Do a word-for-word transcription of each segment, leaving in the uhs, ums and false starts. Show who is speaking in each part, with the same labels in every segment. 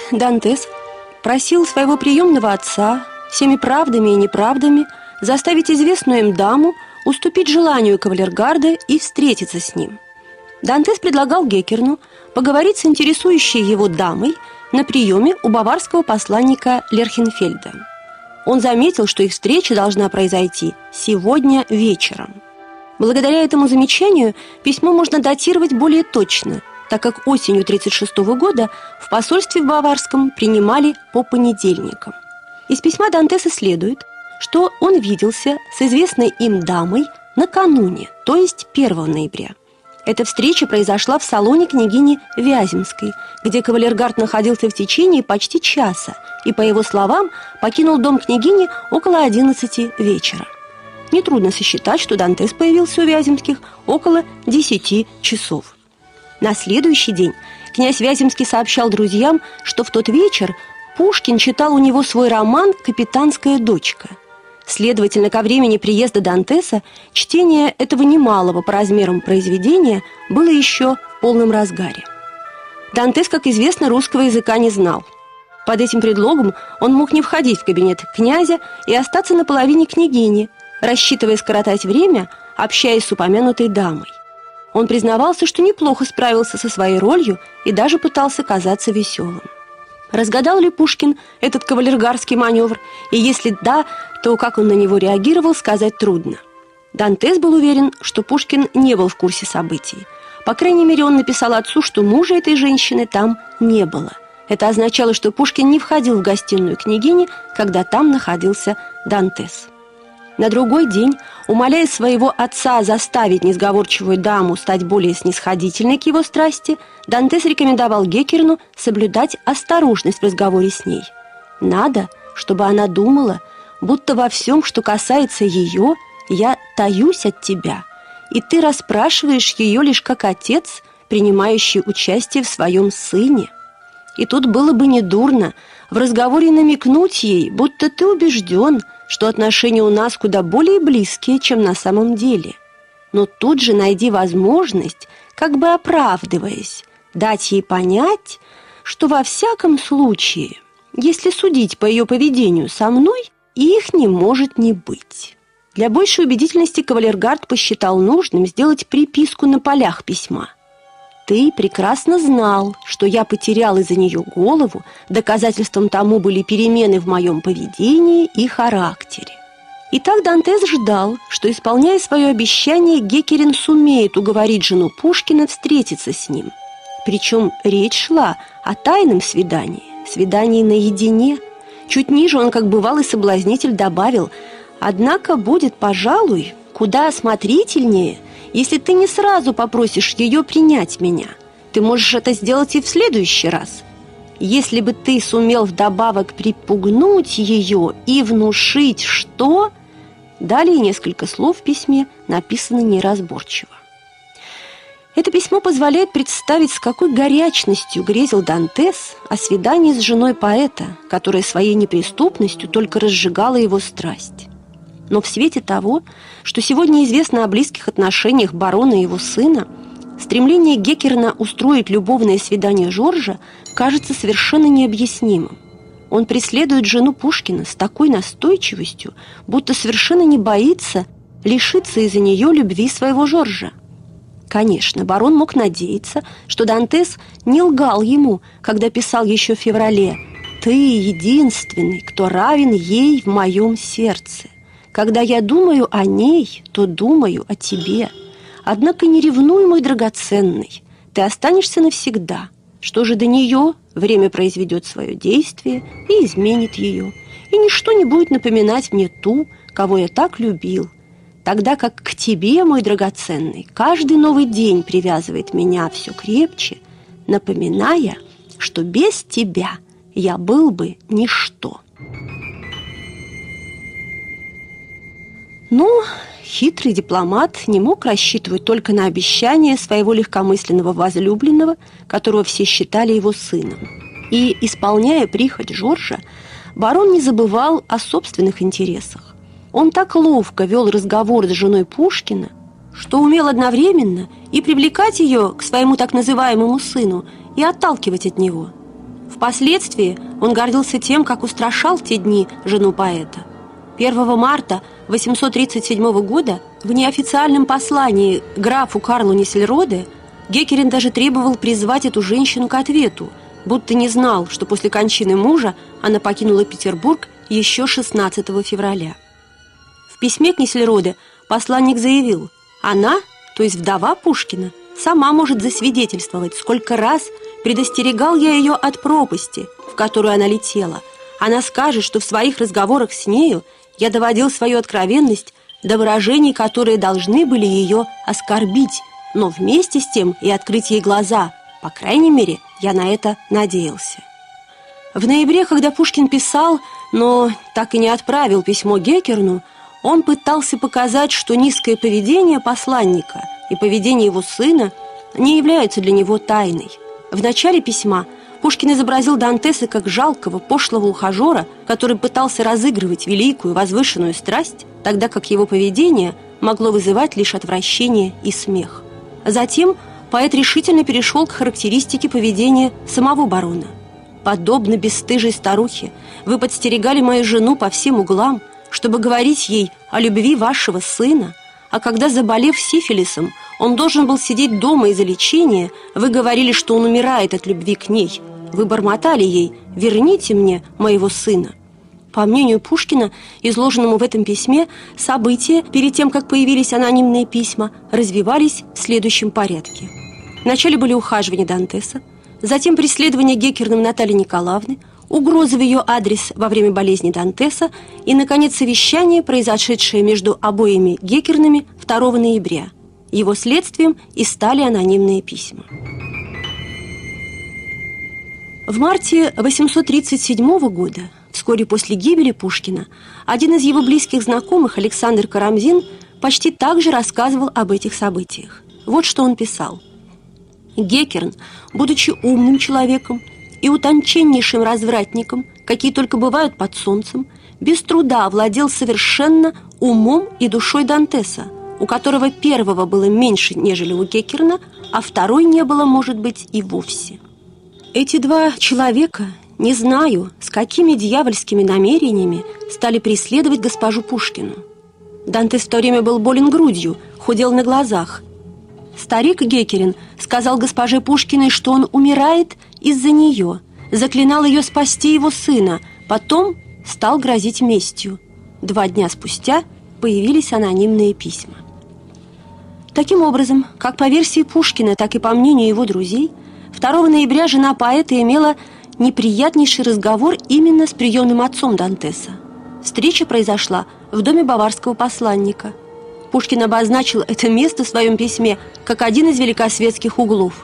Speaker 1: Дантес просил своего приемного отца всеми правдами и неправдами заставить известную им даму уступить желанию кавалергарда и встретиться с ним. Дантес предлагал Геккерну поговорить с интересующей его дамой на приеме у баварского посланника Лерхенфельда. Он заметил, что их встреча должна произойти сегодня вечером. Благодаря этому замечанию письмо можно датировать более точно, так как осенью тридцать шестого года в посольстве в Баварском принимали по понедельникам. Из письма Дантеса следует, что он виделся с известной им дамой накануне, то есть первого ноября. Эта встреча произошла в салоне княгини Вяземской, где кавалергард находился в течение почти часа и, по его словам, покинул дом княгини около одиннадцати вечера. Нетрудно сосчитать, что Дантес появился у Вяземских около десяти часов. На следующий день князь Вяземский сообщал друзьям, что в тот вечер Пушкин читал у него свой роман «Капитанская дочка». Следовательно, ко времени приезда Дантеса чтение этого немалого по размерам произведения было еще в полном разгаре. Дантес, как известно, русского языка не знал. Под этим предлогом он мог не входить в кабинет князя и остаться на половине княгини, рассчитывая скоротать время, общаясь с упомянутой дамой. Он признавался, что неплохо справился со своей ролью и даже пытался казаться веселым. Разгадал ли Пушкин этот кавалергарский маневр, и если да, то как он на него реагировал, сказать трудно. Дантес был уверен, что Пушкин не был в курсе событий. По крайней мере, он написал отцу, что мужа этой женщины там не было. Это означало, что Пушкин не входил в гостиную княгини, когда там находился Дантес. На другой день, умоляя своего отца заставить несговорчивую даму стать более снисходительной к его страсти, Дантес рекомендовал Геккерну соблюдать осторожность в разговоре с ней. Надо, чтобы она думала, будто во всем, что касается ее, я таюсь от тебя, и ты расспрашиваешь ее лишь как отец, принимающий участие в своем сыне. И тут было бы недурно в разговоре намекнуть ей, будто ты убежден, что отношения у нас куда более близкие, чем на самом деле. Но тут же найди возможность, как бы оправдываясь, дать ей понять, что во всяком случае, если судить по ее поведению со мной, их не может не быть. Для большей убедительности кавалергард посчитал нужным сделать приписку на полях письма. Ты прекрасно знал, что я потерял из-за нее голову, доказательством тому были перемены в моем поведении и характере. Итак, Дантес ждал, что, исполняя свое обещание, Геккерин сумеет уговорить жену Пушкина встретиться с ним. Причем речь шла о тайном свидании, свидании наедине. Чуть ниже он, как бывалый соблазнитель, добавил: «Однако будет, пожалуй, куда осмотрительнее, если ты не сразу попросишь ее принять меня. Ты можешь это сделать и в следующий раз. Если бы ты сумел вдобавок припугнуть ее и внушить, что...» Далее несколько слов в письме написано неразборчиво. Это письмо позволяет представить, с какой горячностью грезил Дантес о свидании с женой поэта, которая своей неприступностью только разжигала его страсть. Но в свете того, что сегодня известно о близких отношениях барона и его сына, стремление Геккерна устроить любовное свидание Жоржа кажется совершенно необъяснимым. Он преследует жену Пушкина с такой настойчивостью, будто совершенно не боится лишиться из-за нее любви своего Жоржа. Конечно, барон мог надеяться, что Дантес не лгал ему, когда писал еще в феврале: «Ты единственный, кто равен ей в моем сердце. Когда я думаю о ней, то думаю о тебе. Однако не ревнуй, мой драгоценный, ты останешься навсегда. Что же до нее? Время произведет свое действие и изменит ее, и ничто не будет напоминать мне ту, кого я так любил. Тогда как к тебе, мой драгоценный, каждый новый день привязывает меня все крепче, напоминая, что без тебя я был бы ничто». Но хитрый дипломат не мог рассчитывать только на обещание своего легкомысленного возлюбленного, которого все считали его сыном. И, исполняя прихоть Жоржа, барон не забывал о собственных интересах. Он так ловко вел разговор с женой Пушкина, что умел одновременно и привлекать ее к своему так называемому сыну, и отталкивать от него. В Впоследствии он гордился тем, как устрашал в те дни жену поэта. первого марта восемьсот тридцать седьмого года в неофициальном послании графу Карлу Ниссельроде Геккерин даже требовал призвать эту женщину к ответу, будто не знал, что после кончины мужа она покинула Петербург еще шестнадцатого февраля. В письме к Ниссельроде посланник заявил: она, то есть вдова Пушкина, сама может засвидетельствовать, сколько раз предостерегал я ее от пропасти, в которую она летела. Она скажет, что в своих разговорах с нею я доводил свою откровенность до выражений, которые должны были ее оскорбить, но вместе с тем и открыть ей глаза. По крайней мере, я на это надеялся. В ноябре, когда Пушкин писал, но так и не отправил письмо Геккерну, он пытался показать, что низкое поведение посланника и поведение его сына не являются для него тайной. В начале письма Пушкин изобразил Дантеса как жалкого, пошлого ухажера, который пытался разыгрывать великую, возвышенную страсть, тогда как его поведение могло вызывать лишь отвращение и смех. Затем поэт решительно перешел к характеристике поведения самого барона. «Подобно бесстыжей старухе, вы подстерегали мою жену по всем углам, чтобы говорить ей о любви вашего сына, а когда, заболев сифилисом, он должен был сидеть дома из-за лечения, вы говорили, что он умирает от любви к ней. Вы бормотали ей: верните мне моего сына». По мнению Пушкина, изложенному в этом письме, события, перед тем, как появились анонимные письма, развивались в следующем порядке. Вначале были ухаживания Дантеса, затем преследование Геккерном Натальи Николаевны, угрозы в ее адрес во время болезни Дантеса и, наконец, совещание, произошедшее между обоими Геккернами второго ноября. Его следствием и стали анонимные письма. В марте восемьсот тридцать седьмого года, вскоре после гибели Пушкина, один из его близких знакомых, Александр Карамзин, почти так же рассказывал об этих событиях. Вот что он писал. «Геккерн, будучи умным человеком и утонченнейшим развратником, какие только бывают под солнцем, без труда овладел совершенно умом и душой Дантеса, у которого первого было меньше, нежели у Геккерна, а второй не было, может быть, и вовсе». Эти два человека, не знаю, с какими дьявольскими намерениями, стали преследовать госпожу Пушкину. Дантес в то время был болен грудью, худел на глазах. Старик Геккерин сказал госпоже Пушкиной, что он умирает из-за нее, заклинал ее спасти его сына, потом стал грозить местью. Два дня спустя появились анонимные письма. Таким образом, как по версии Пушкина, так и по мнению его друзей, второго ноября жена поэта имела неприятнейший разговор именно с приемным отцом Дантеса. Встреча произошла в доме баварского посланника. Пушкин обозначил это место в своем письме как один из великосветских углов.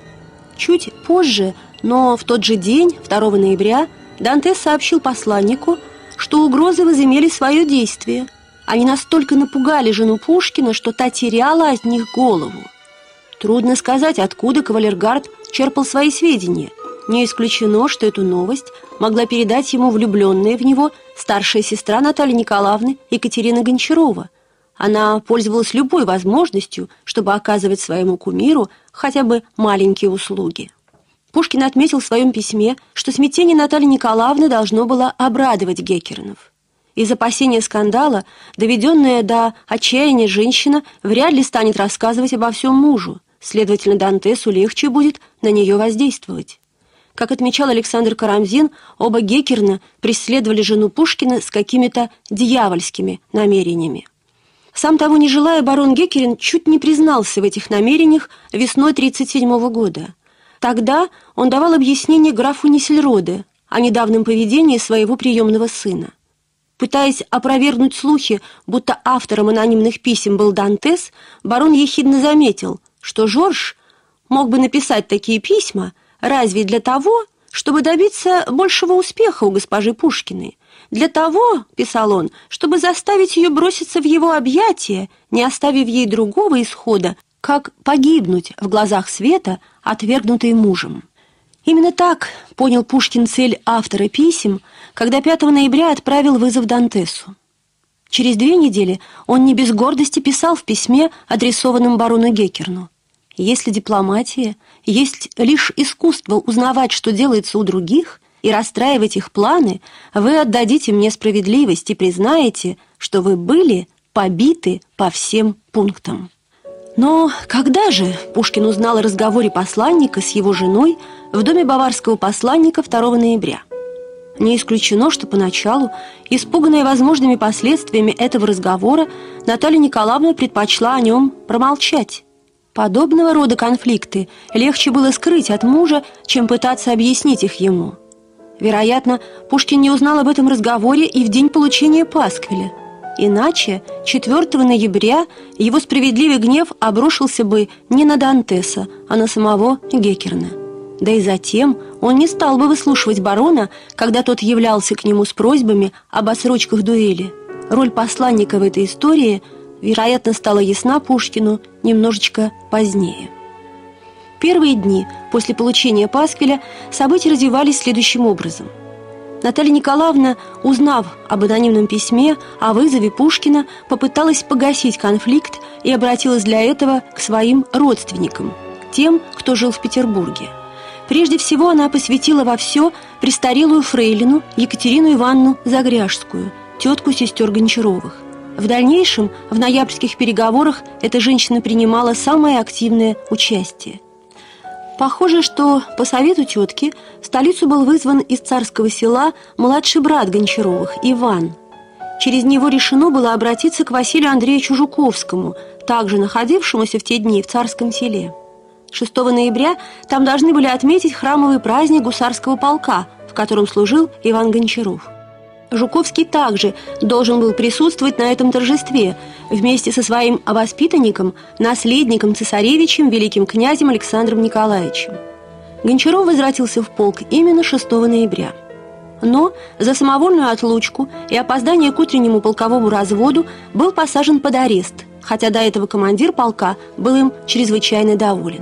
Speaker 1: Чуть позже, но в тот же день, второго ноября, Дантес сообщил посланнику, что угрозы возымели свое действие. Они настолько напугали жену Пушкина, что та теряла от них голову. Трудно сказать, откуда кавалергард черпал свои сведения. Не исключено, что эту новость могла передать ему влюбленная в него старшая сестра Натальи Николаевны Екатерина Гончарова. Она пользовалась любой возможностью, чтобы оказывать своему кумиру хотя бы маленькие услуги. Пушкин отметил в своем письме, что смятение Натальи Николаевны должно было обрадовать Геккернов. Из опасения скандала, доведенная до отчаяния женщина вряд ли станет рассказывать обо всем мужу, следовательно, Дантесу легче будет на нее воздействовать. Как отмечал Александр Карамзин, оба Геккерна преследовали жену Пушкина с какими-то дьявольскими намерениями. Сам того не желая, барон Геккерин чуть не признался в этих намерениях весной тридцать седьмого года. Тогда он давал объяснение графу Ниссельроде о недавнем поведении своего приемного сына. Пытаясь опровергнуть слухи, будто автором анонимных писем был Дантес, барон ехидно заметил, что Жорж мог бы написать такие письма разве для того, чтобы добиться большего успеха у госпожи Пушкиной. Для того, писал он, чтобы заставить ее броситься в его объятия, не оставив ей другого исхода, как погибнуть в глазах света, отвергнутой мужем. Именно так понял Пушкин цель автора писем, когда пятого ноября отправил вызов Дантесу. Через две недели он не без гордости писал в письме, адресованном барону Геккерну: Если дипломатия есть лишь искусство узнавать, что делается у других, и расстраивать их планы, вы отдадите мне справедливость и признаете, что вы были побиты по всем пунктам. Но когда же Пушкин узнал о разговоре посланника с его женой в доме баварского посланника второго ноября? Не исключено, что поначалу, испуганная возможными последствиями этого разговора, Наталья Николаевна предпочла о нем промолчать. Подобного рода конфликты легче было скрыть от мужа, чем пытаться объяснить их ему. Вероятно, Пушкин не узнал об этом разговоре и в день получения пасквиля. Иначе четвёртого ноября его справедливый гнев обрушился бы не на Дантеса, а на самого Геккерна. Да и затем он не стал бы выслушивать барона, когда тот являлся к нему с просьбами об отсрочках дуэли. Роль посланника в этой истории, вероятно, стала ясна Пушкину немножечко позднее. Первые дни после получения пасквиля события развивались следующим образом. Наталья Николаевна, узнав об анонимном письме о вызове Пушкина, попыталась погасить конфликт и обратилась для этого к своим родственникам, к тем, кто жил в Петербурге. Прежде всего она посвятила во все престарелую фрейлину Екатерину Ивановну Загряжскую, тетку сестер Гончаровых. В дальнейшем в ноябрьских переговорах эта женщина принимала самое активное участие. Похоже, что по совету тетки в столицу был вызван из Царского Села младший брат Гончаровых, Иван. Через него решено было обратиться к Василию Андреевичу Жуковскому, также находившемуся в те дни в Царском Селе. шестого ноября там должны были отметить храмовый праздник гусарского полка, в котором служил Иван Гончаров. Жуковский также должен был присутствовать на этом торжестве вместе со своим воспитанником, наследником цесаревичем, великим князем Александром Николаевичем. Гончаров возвратился в полк именно шестого ноября. Но за самовольную отлучку и опоздание к утреннему полковому разводу был посажен под арест, хотя до этого командир полка был им чрезвычайно доволен.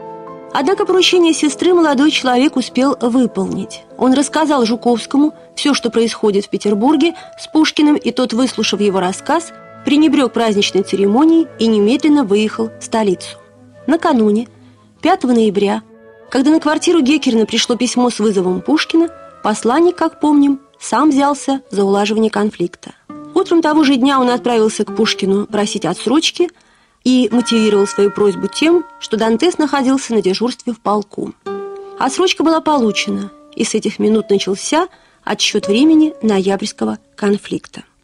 Speaker 1: Однако поручение сестры молодой человек успел выполнить. Он рассказал Жуковскому все, что происходит в Петербурге с Пушкиным, и тот, выслушав его рассказ, пренебрег праздничной церемонией и немедленно выехал в столицу. Накануне, пятого ноября, когда на квартиру Геккерна пришло письмо с вызовом Пушкина, посланник, как помним, сам взялся за улаживание конфликта. Утром того же дня он отправился к Пушкину просить отсрочки и мотивировал свою просьбу тем, что Дантес находился на дежурстве в полку. Отсрочка была получена, и с этих минут начался отсчет времени ноябрьского конфликта.